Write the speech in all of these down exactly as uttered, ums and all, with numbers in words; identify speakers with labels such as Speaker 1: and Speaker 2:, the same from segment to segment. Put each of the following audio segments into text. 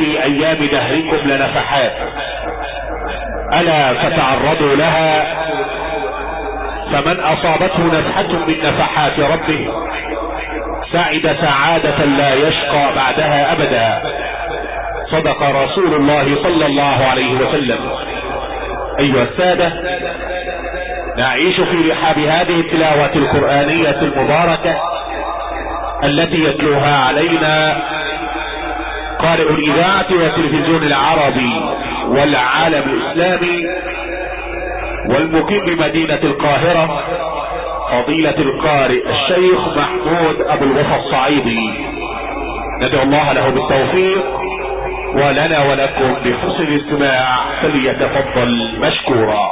Speaker 1: في ايام دهركم لنفحات، الا فتعرضوا لها، فمن اصابته نفحة من نفحات ربه سعد سعادة لا يشقى بعدها ابدا. صدق رسول الله صلى الله عليه وسلم. ايها السادة، نعيش في رحاب هذه التلاوة القرآنية المباركة التي يتلوها علينا قارئ الإذاعة والتلفزيون العربي والعالم الإسلامي والمقيم بمدينة القاهرة فضيلة القارئ الشيخ محمود أبو الوفا الصعيدي. ندعو الله له بالتوفيق ولنا ولكم بحسن الاستماع، فليتفضل مشكورا.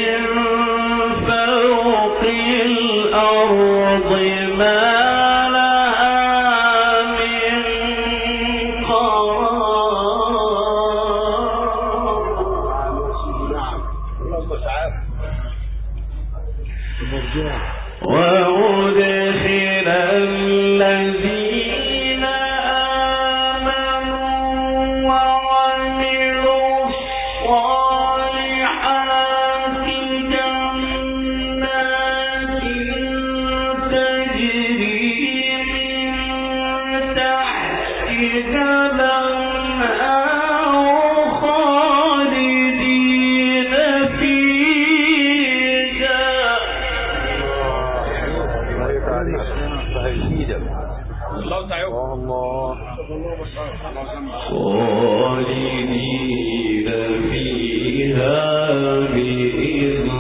Speaker 2: ما لا الله تعالى الله
Speaker 3: خالدين فيها بإذن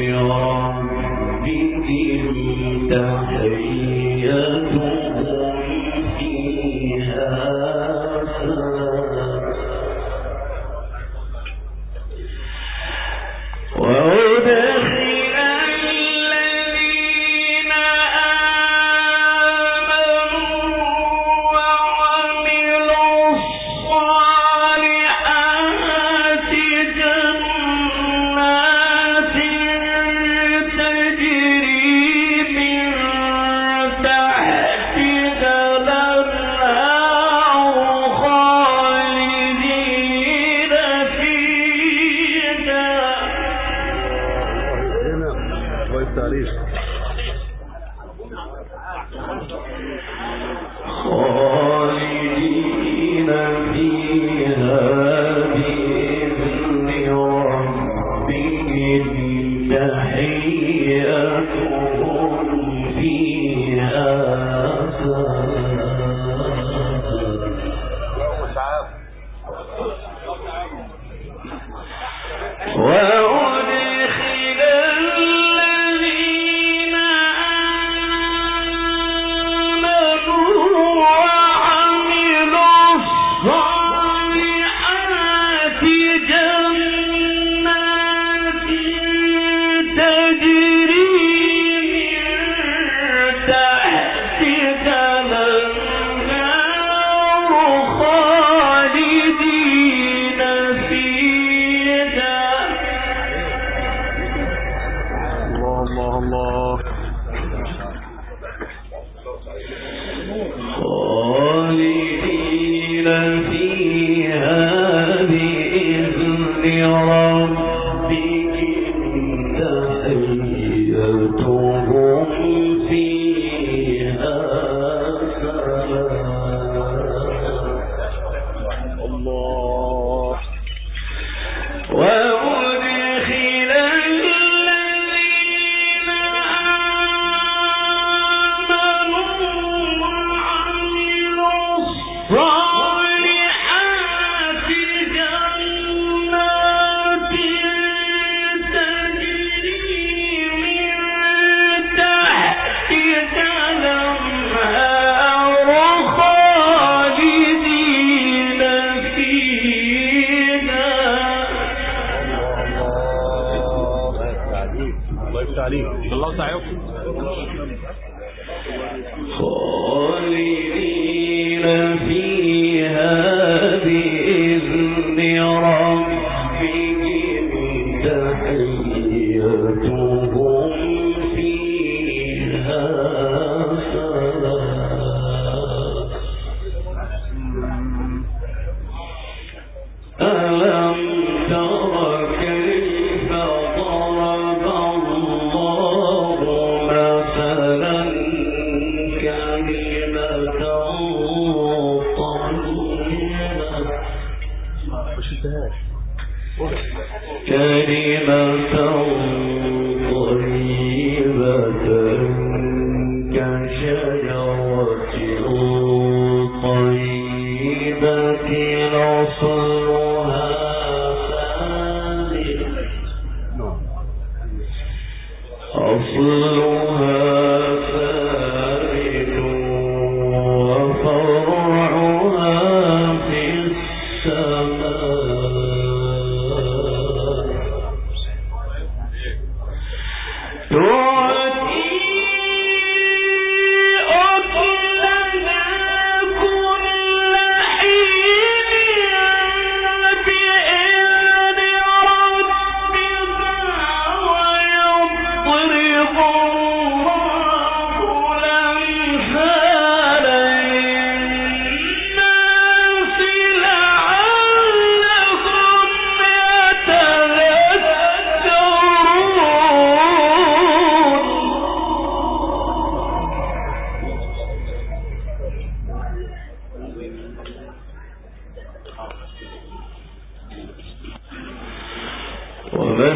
Speaker 3: ربهم تحيتهم فيها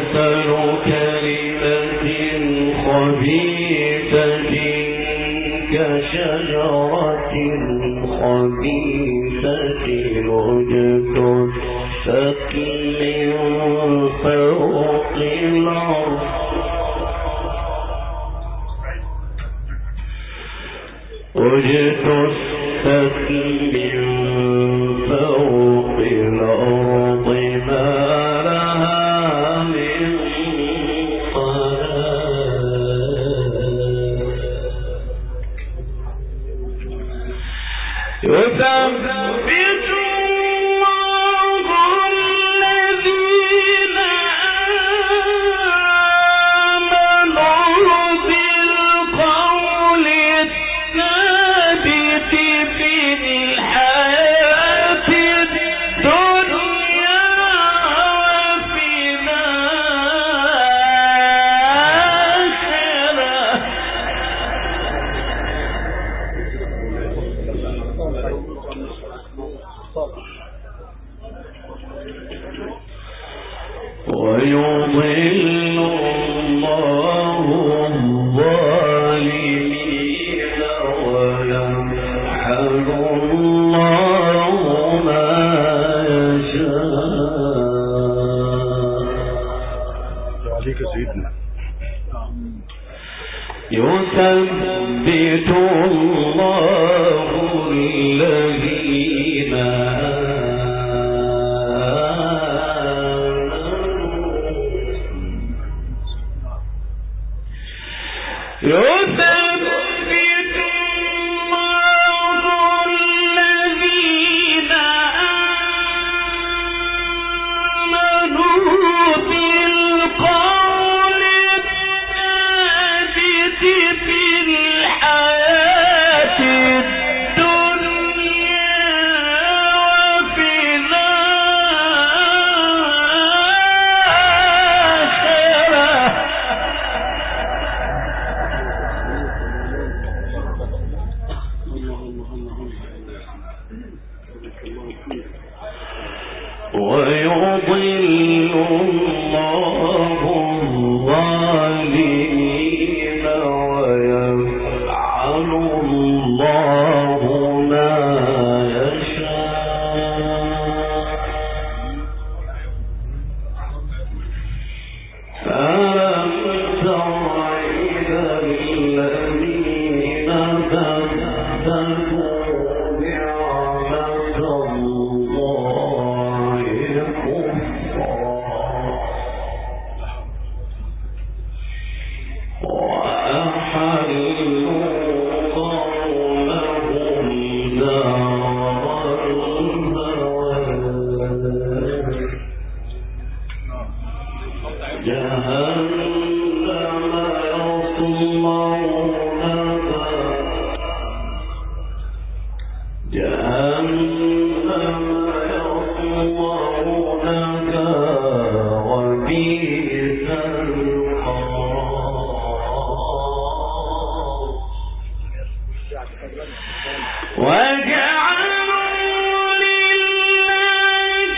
Speaker 3: ومثل كلمة خبيثة كشجرة خبيثة اجتثت من فوق الأرض اجتثت من فوق الأرض ما لها من يثبت الله الذين آمنوا بالقول الثابت في الحياة الدنيا وفي ويضل الله الظالمين ويمحق الله ما يشاء.
Speaker 1: عليك سيدنا.
Speaker 3: يثبت الله الذين يثبت الله الذين آمنوا بالقول الثابت في الحياة الدنيا وفي ويضل الله الظالمين ويفعل الله ما يشاء. ألم تر إلى الذين بدلوا نعمة الله كفرا وأحلوا قومهم دار البوار جهنم يصلونها جهنم يصلونها وبئس القرار وجعلوا لله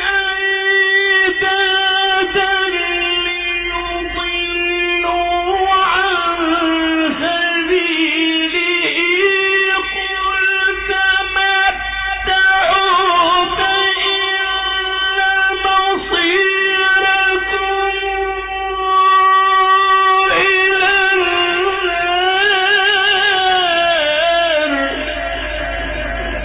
Speaker 3: أندادا ليضلوا عن سبيله قل تمتعوا فإن مصيركم إلى النار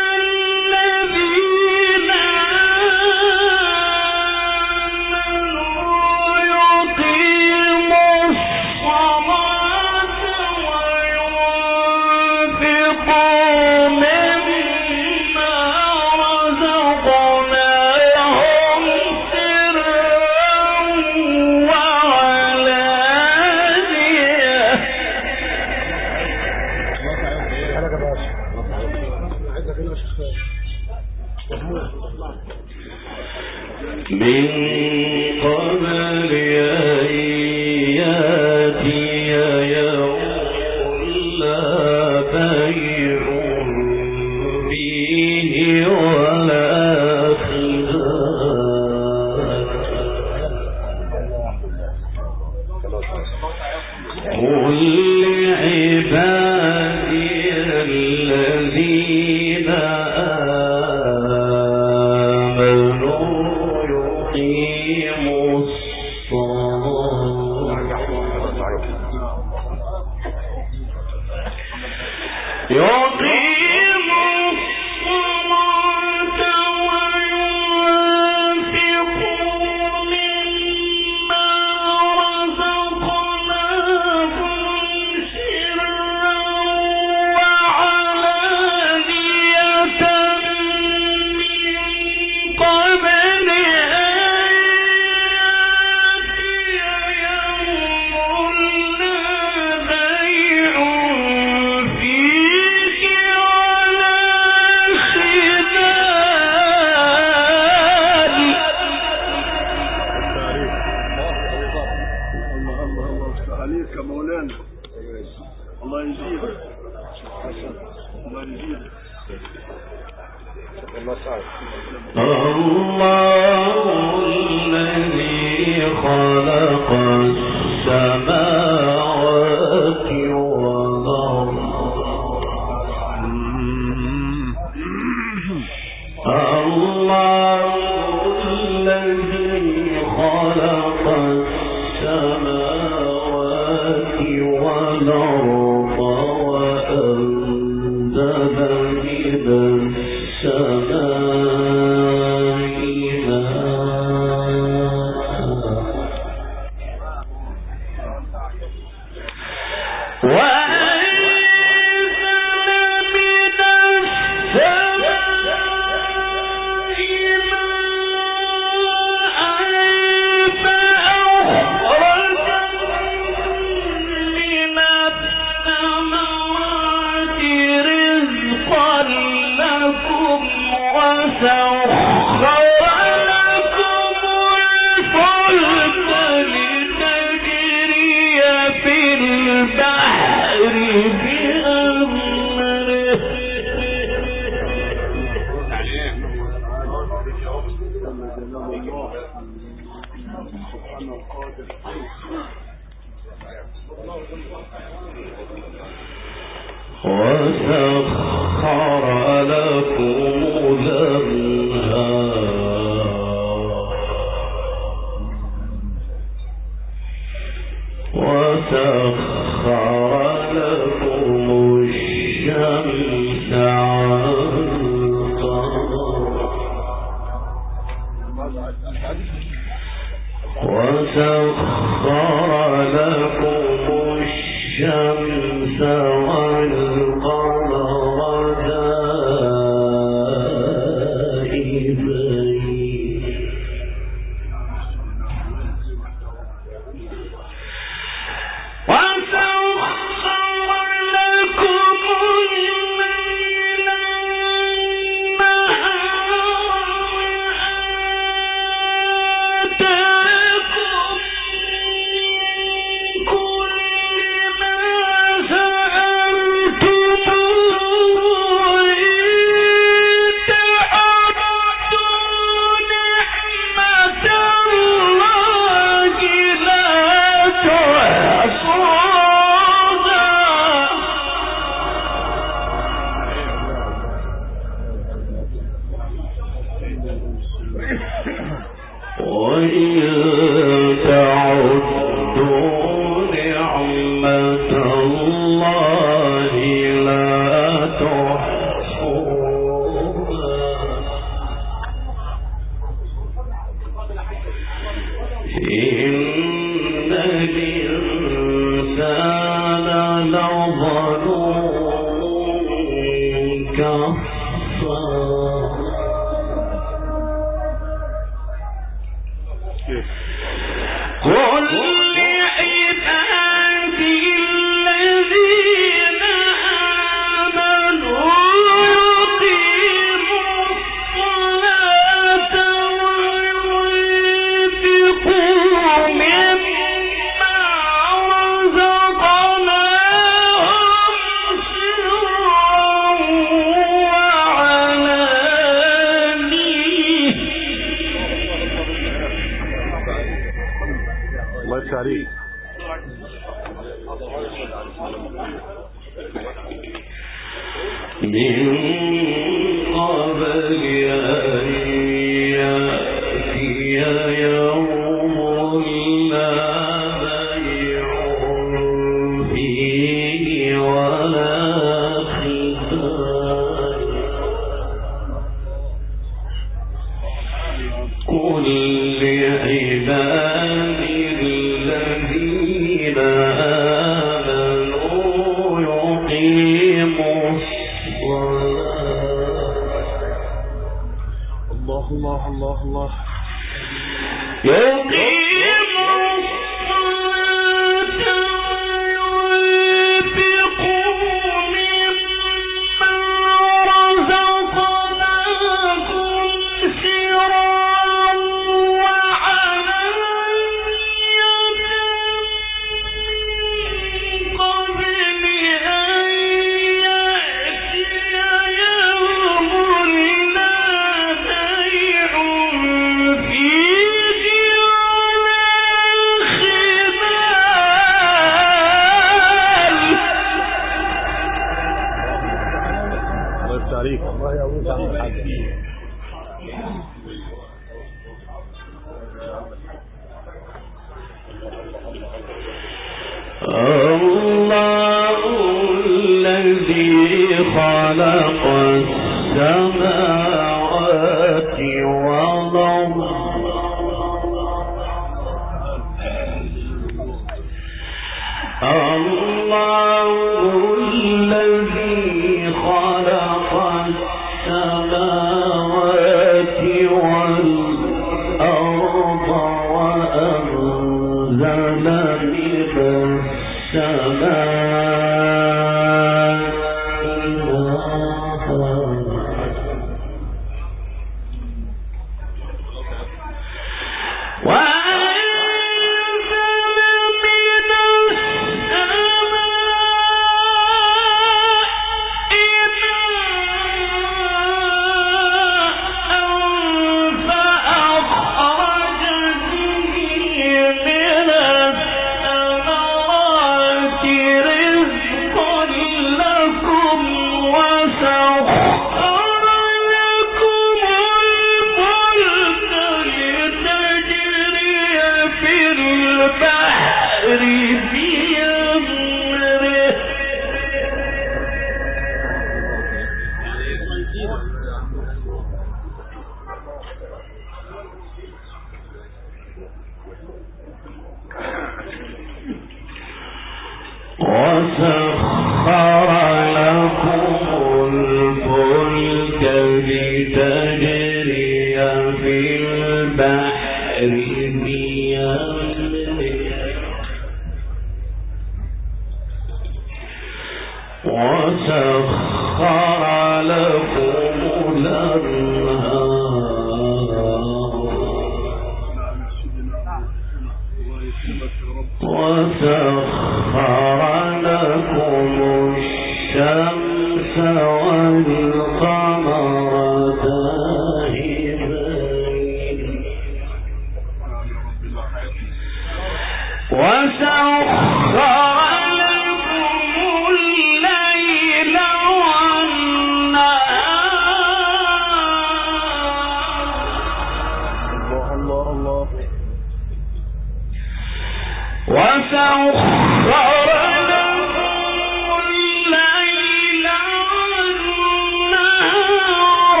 Speaker 3: وسخر لكم الليل والنهار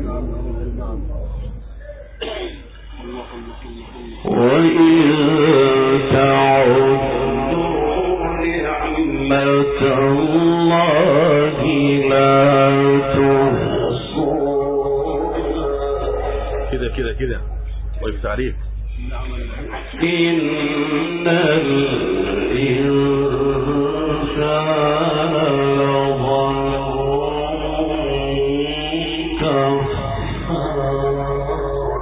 Speaker 3: وإن تعدوا نعمة الله لا تحصوها.
Speaker 1: كده كده كده طيب تعريف.
Speaker 3: إن الإنسان لظلوم كفار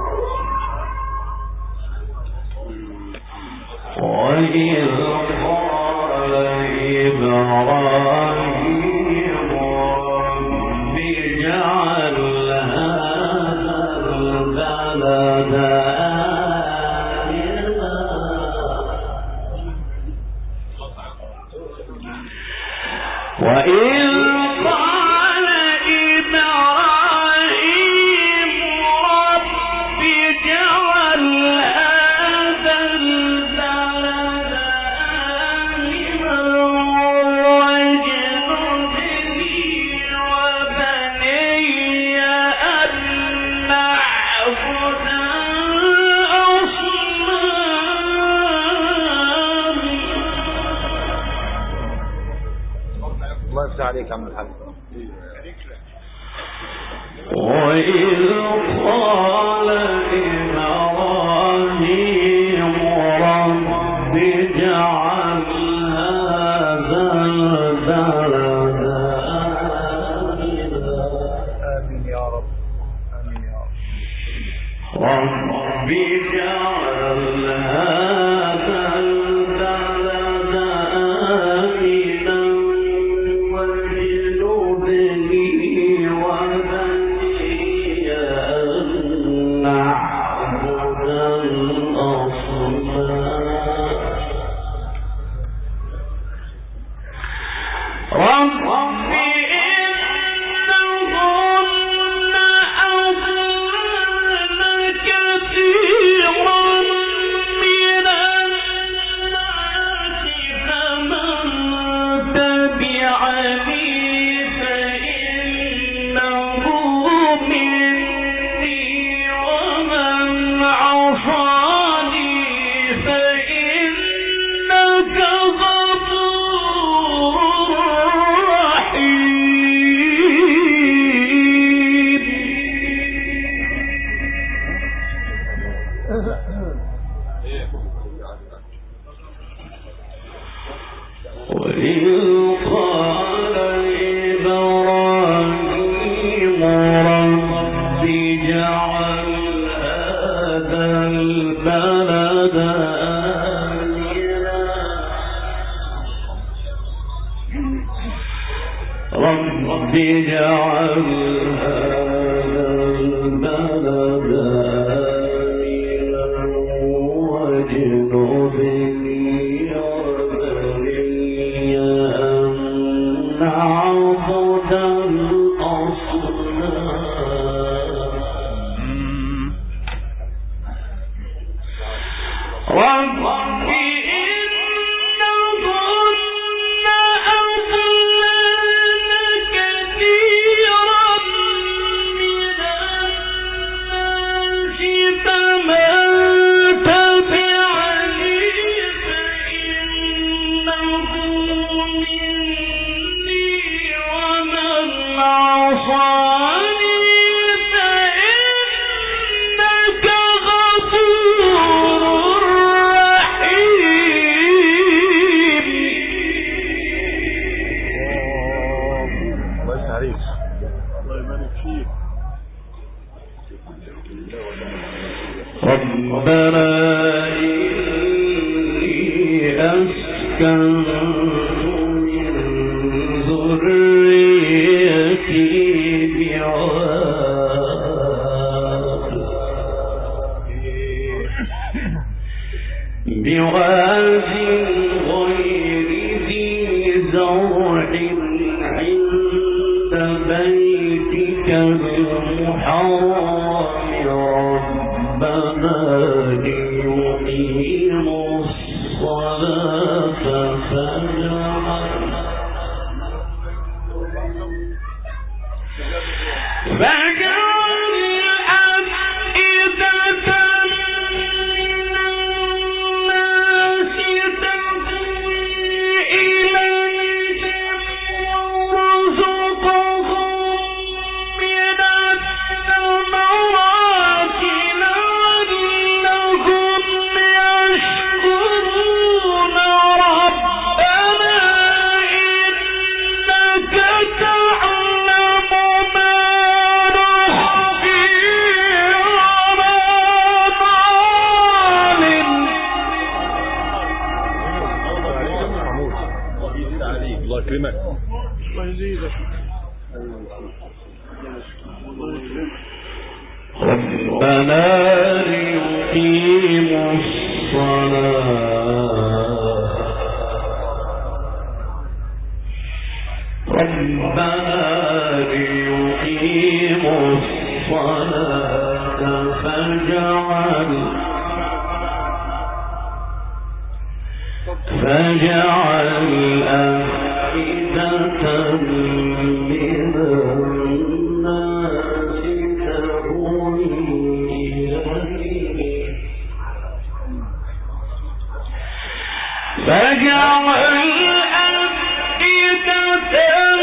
Speaker 3: وإذ قال إبراهيم رب اجعل هذا البلد وإذ قال إبراهيم رب اجعل هذا البلد آمنا واجنبني وبني أن نعبد الأصنام.
Speaker 1: الله يفتح عليك يا عم الحاج.
Speaker 3: وإذ قال إبراهيم رب اجعل هذا البلد
Speaker 1: آمين يا رب. آمين يا رب.
Speaker 3: رب اجعل هذا البلد آمنا واجنبني وبني أن نعبد الأصنام. رب إنهن أضللن كثيرا من الناس فمن تبعني فإنه مني ومن عصاني فإنك غفور رحيم. وإذ قال إبراهيم رب اجعل هذا البلد آمنا رب اجعل هذا البلد آمنا واجنبني وبني أن نعبد الأصنام. رب إنهن أضللن كثيرا من الناس فمن تبعني فإنه مني ومن عصاني فإنك غفور رحيم.
Speaker 1: الله يفتح عليك. الله يبارك فيك.
Speaker 3: ربنا إني أسكنت من ذريتي بواد بواد غير ذي زرع عند بيتك المحرم ربنا ليقيموا الصلاة فاجعل ربنا ليقيموا الصلاة ربنا ليقيموا الصلاة فاجعل فاجعل أفئدة من الناس تهوي إليه فاجعل أفئدة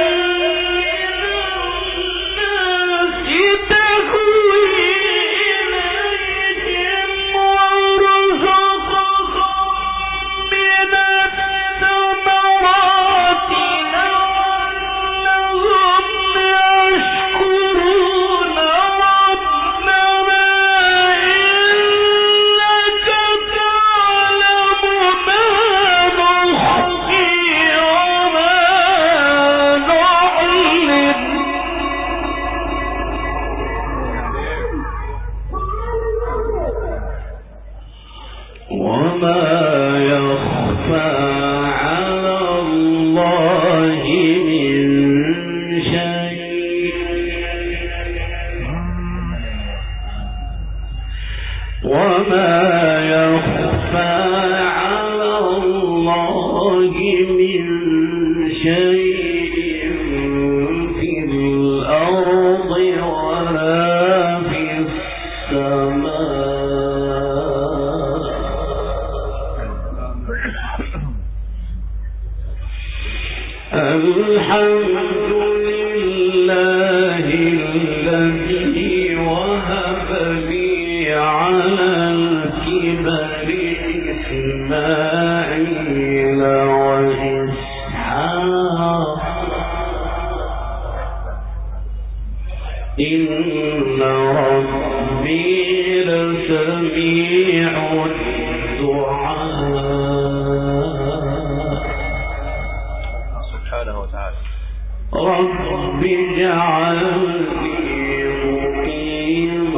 Speaker 3: رب اجعلني مقيم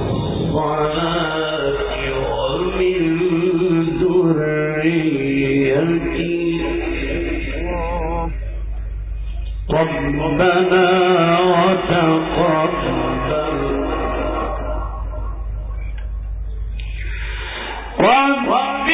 Speaker 3: الصلاة ومن ذريتي ربنا وتقبل رب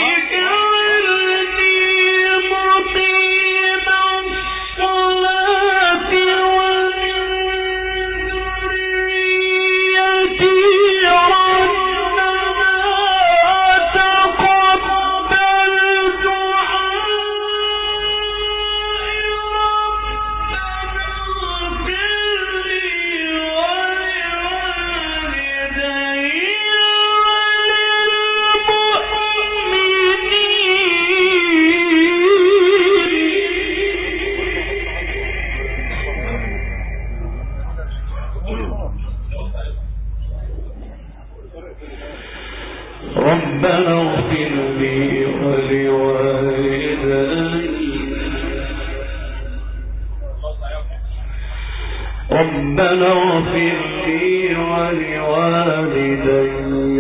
Speaker 3: ربنا اغفر لي ولوالدي ربنا اغفر لي ولوالدي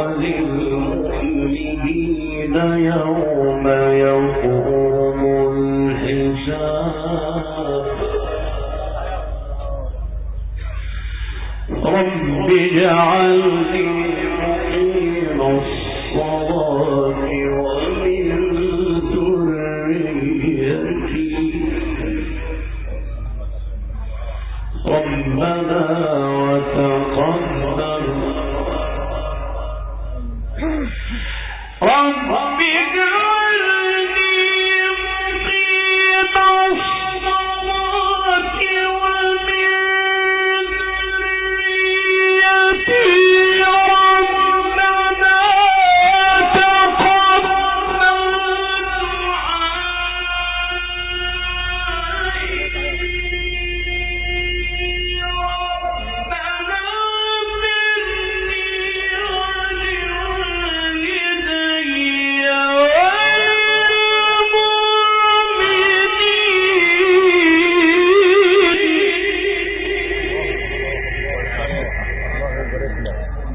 Speaker 3: وللمؤمنين يوم يقوم الحساب رب اجعلني مقيم الصلاة ومن ذريتي ربنا وتقبل رب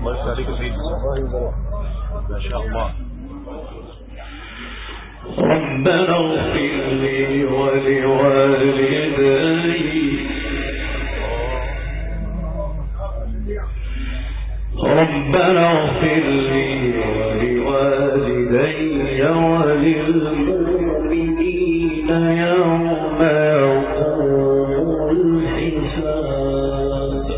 Speaker 1: الله يفتح عليك العيد. ما شاء الله.
Speaker 3: ربنا اغفر لي ولوالدي ربنا اغفر لي ولوالدي وللمؤمنين يوم يقوم الحساب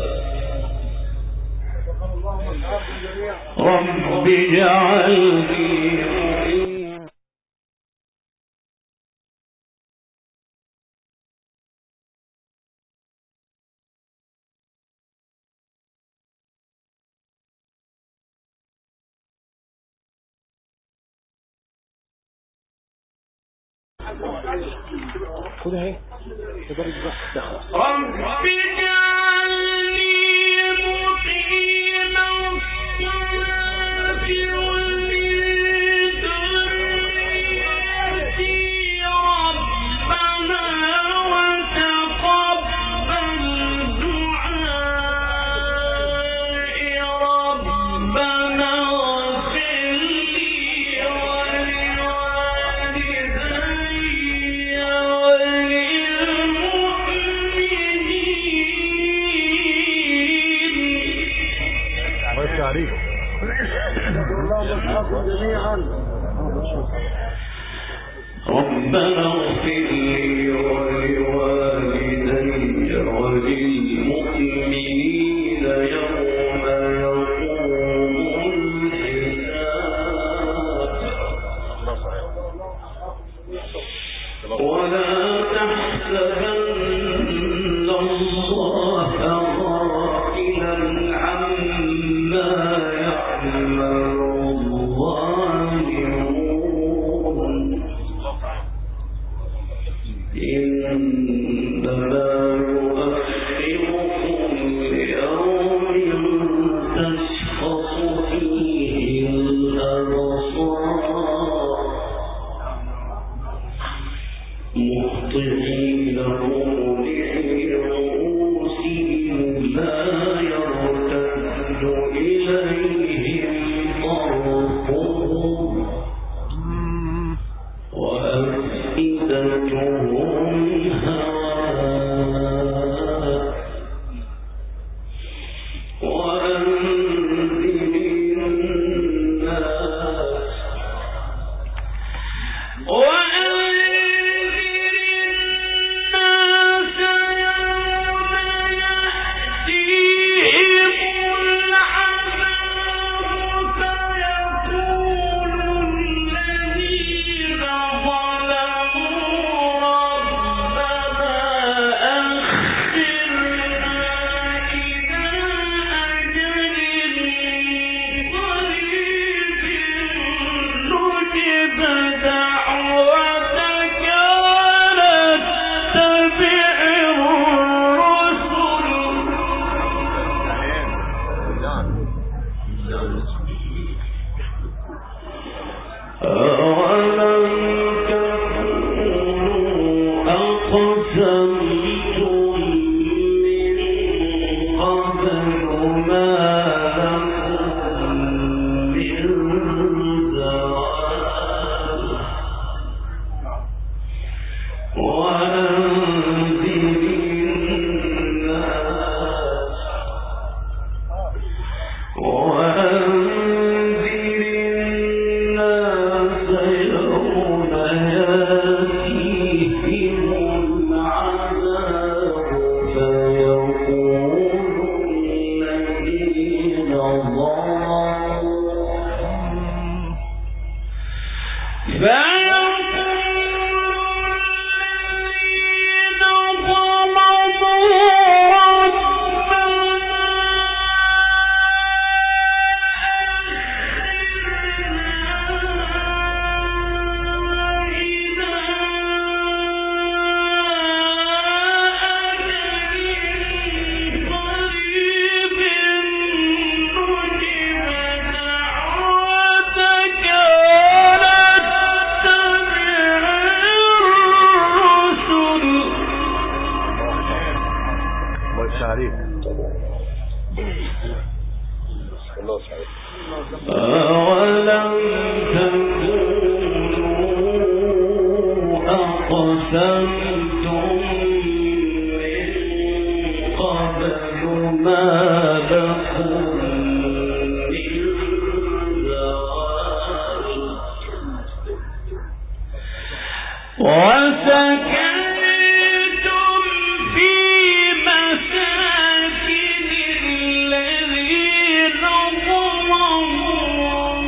Speaker 3: رب اجعلني
Speaker 1: خد اهي
Speaker 3: رب اجعلني مقيم الصلاة ومن ذريتي ربنا وتقبل دعائي ربنا اغفر لي ولوالدي
Speaker 1: عليك.
Speaker 3: ربنا اغفر لي ولوالدي وللمؤمنين يوم يقوم الحساب ولا تحسبن الله غافلا عما يعمل الظالمون إنما يؤخركم ليوم تشخص فيه الأبصار مهطعين مقنعي رؤوسهم لا يرتد إليهم طرفهم وأفئدتهم هواء وأنذر الناس أولم تكونوا أقسمتم من قبل ما لكم من زوال وسكنتم في مساكن الذين ظلموا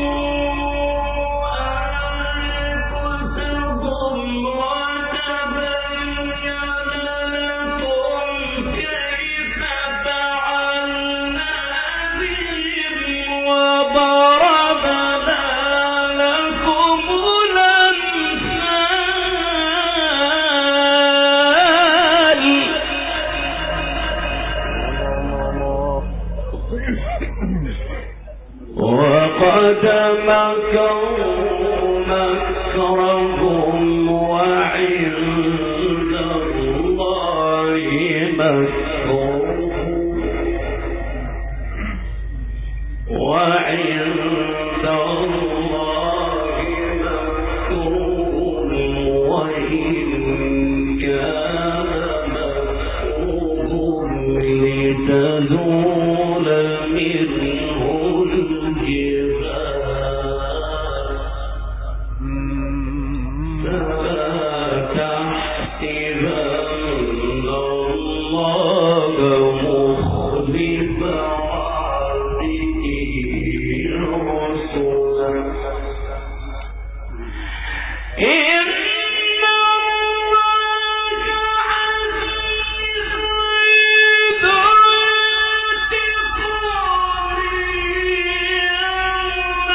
Speaker 3: أنفسهم وتبين لكم كيف فعلنا بهم وضربنا لكم الأمثال وقد مكروا مكرهم وعند الله مكرهم وعند الله مكرهم وإن كان مكرهم لتزول منه الجبال فلا تحسبن الله مخلف وعده رسله إن الله عزيز ذو انتقام يوم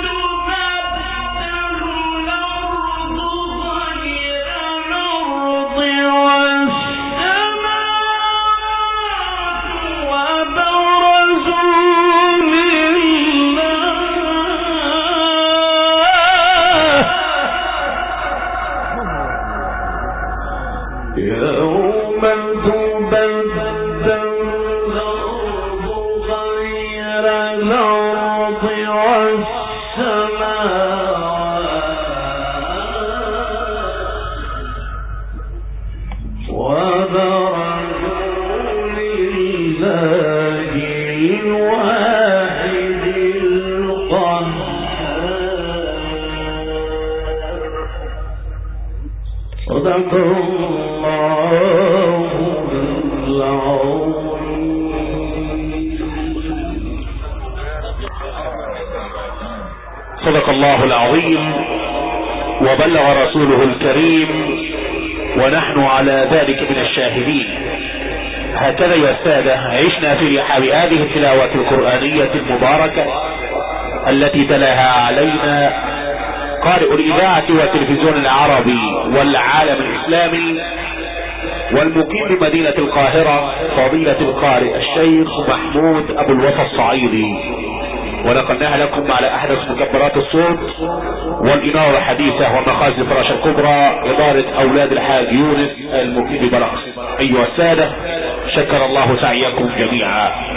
Speaker 3: تبدل الأرض غير الأرض والسماوات وبرزوا لله يوم تبدل الأرض غير الأرض والسماوات وبرزوا لله الواحد القهار صدق الله العظيم.
Speaker 2: صدق الله العظيم وبلغ رسوله الكريم ونحن على ذلك من الشاهدين. هكذا يا السادة عشنا في رحاب هذه التلاوة القرآنية المباركة التي تلاها علينا قارئ الإذاعة والتلفزيون العربي والعالم الإسلامي والمقيم بمدينة القاهرة فضيلة القارئ الشيخ محمود أبو الوفا الصعيدي، ونقلناها لكم على أحدث مكبرات الصوت والإنارة الحديثة ومخازن الفراشة الكبرى إدارة أولاد الحاج يونس المقيم ببلخ. أيها السادة شكر الله سعيكم جميعا.